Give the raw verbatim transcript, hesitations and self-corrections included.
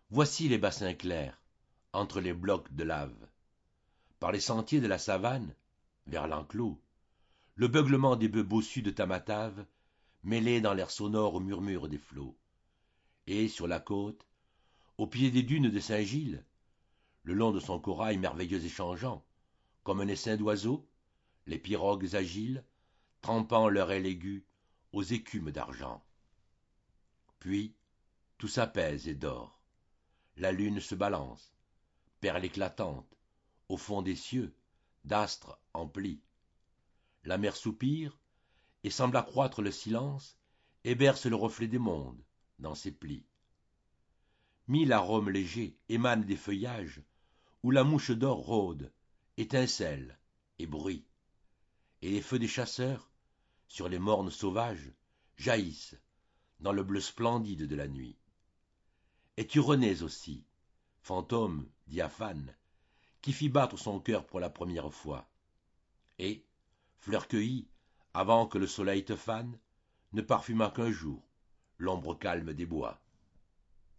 Voici les bassins clairs, entre les blocs de lave. Par les sentiers de la savane, vers l'enclos, le beuglement des bœufs bossus de Tamatave, mêlé dans l'air sonore au murmure des flots. Et sur la côte, au pied des dunes de Saint-Gilles, le long de son corail merveilleux et changeant, comme un essaim d'oiseaux, les pirogues agiles, trempant leur aile aiguë aux écumes d'argent. Puis, tout s'apaise et dort. La lune se balance, perle éclatante, au fond des cieux, d'astres emplis. La mer soupire, et semble accroître le silence, et berce le reflet des mondes dans ses plis. Mille arômes légers émanent des feuillages, où la mouche d'or rôde, étincelle et bruit. Et les feux des chasseurs, sur les mornes sauvages, jaillissent dans le bleu splendide de la nuit. Et tu renais aussi, fantôme diaphane, qui fit battre son cœur pour la première fois. Et, fleur cueillie, avant que le soleil te fane, ne parfuma qu'un jour l'ombre calme des bois.